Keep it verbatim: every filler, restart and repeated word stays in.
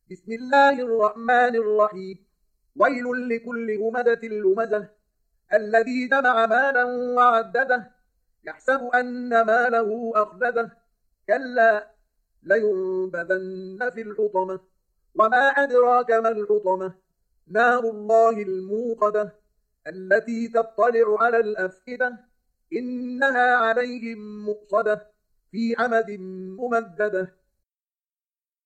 بسم الله الرحمن الرحيم. ويل لكل همزة لمزة الذي جمع مالا وعدده يحسب أن ماله أخلده كلا لينبذن في الحطمة وما أدراك ما الحطمة نار الله الموقدة التي تطلع على الأفئدة إنها عليهم مؤصدة في عمد ممددة